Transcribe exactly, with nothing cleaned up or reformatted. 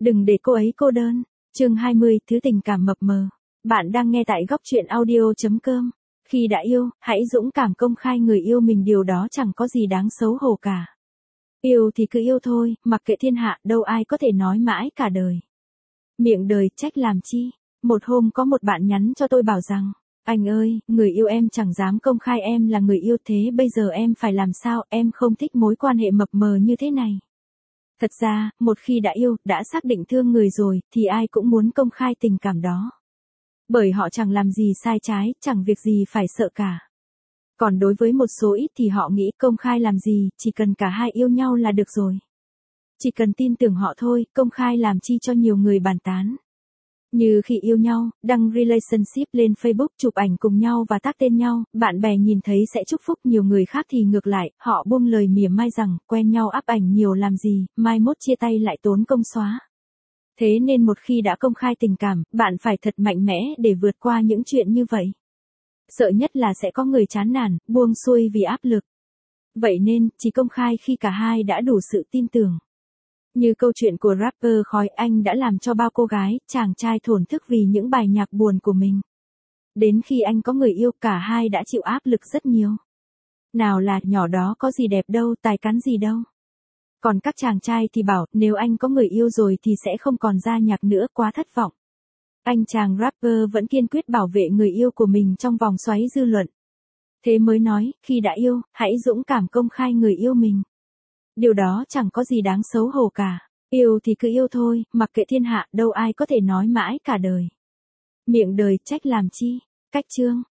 Đừng để cô ấy cô đơn. Chương hai mươi, thứ tình cảm mập mờ. Bạn đang nghe tại góc truyện audio chấm com. Khi đã yêu, hãy dũng cảm công khai người yêu mình, điều đó chẳng có gì đáng xấu hổ cả. Yêu thì cứ yêu thôi, mặc kệ thiên hạ, đâu ai có thể nói mãi cả đời. Miệng đời trách làm chi. Một hôm có một bạn nhắn cho tôi bảo rằng, anh ơi, người yêu em chẳng dám công khai em là người yêu, thế bây giờ em phải làm sao, em không thích mối quan hệ mập mờ như thế này. Thật ra, một khi đã yêu, đã xác định thương người rồi, thì ai cũng muốn công khai tình cảm đó. Bởi họ chẳng làm gì sai trái, chẳng việc gì phải sợ cả. Còn đối với một số ít thì họ nghĩ công khai làm gì, chỉ cần cả hai yêu nhau là được rồi. Chỉ cần tin tưởng họ thôi, công khai làm chi cho nhiều người bàn tán. Như khi yêu nhau, đăng relationship lên Facebook, chụp ảnh cùng nhau và tag tên nhau, bạn bè nhìn thấy sẽ chúc phúc, nhiều người khác thì ngược lại, họ buông lời mỉa mai rằng, quen nhau up ảnh nhiều làm gì, mai mốt chia tay lại tốn công xóa. Thế nên một khi đã công khai tình cảm, bạn phải thật mạnh mẽ để vượt qua những chuyện như vậy. Sợ nhất là sẽ có người chán nản, buông xuôi vì áp lực. Vậy nên, chỉ công khai khi cả hai đã đủ sự tin tưởng. Như câu chuyện của rapper Khói Anh đã làm cho bao cô gái, chàng trai thổn thức vì những bài nhạc buồn của mình. Đến khi anh có người yêu, cả hai đã chịu áp lực rất nhiều. Nào là nhỏ đó có gì đẹp đâu, tài cán gì đâu. Còn các chàng trai thì bảo, nếu anh có người yêu rồi thì sẽ không còn ra nhạc nữa, quá thất vọng. Anh chàng rapper vẫn kiên quyết bảo vệ người yêu của mình trong vòng xoáy dư luận. Thế mới nói, khi đã yêu, hãy dũng cảm công khai người yêu mình. Điều đó chẳng có gì đáng xấu hổ cả. Yêu thì cứ yêu thôi, mặc kệ thiên hạ, đâu ai có thể nói mãi cả đời. Miệng đời trách làm chi. Cách chương.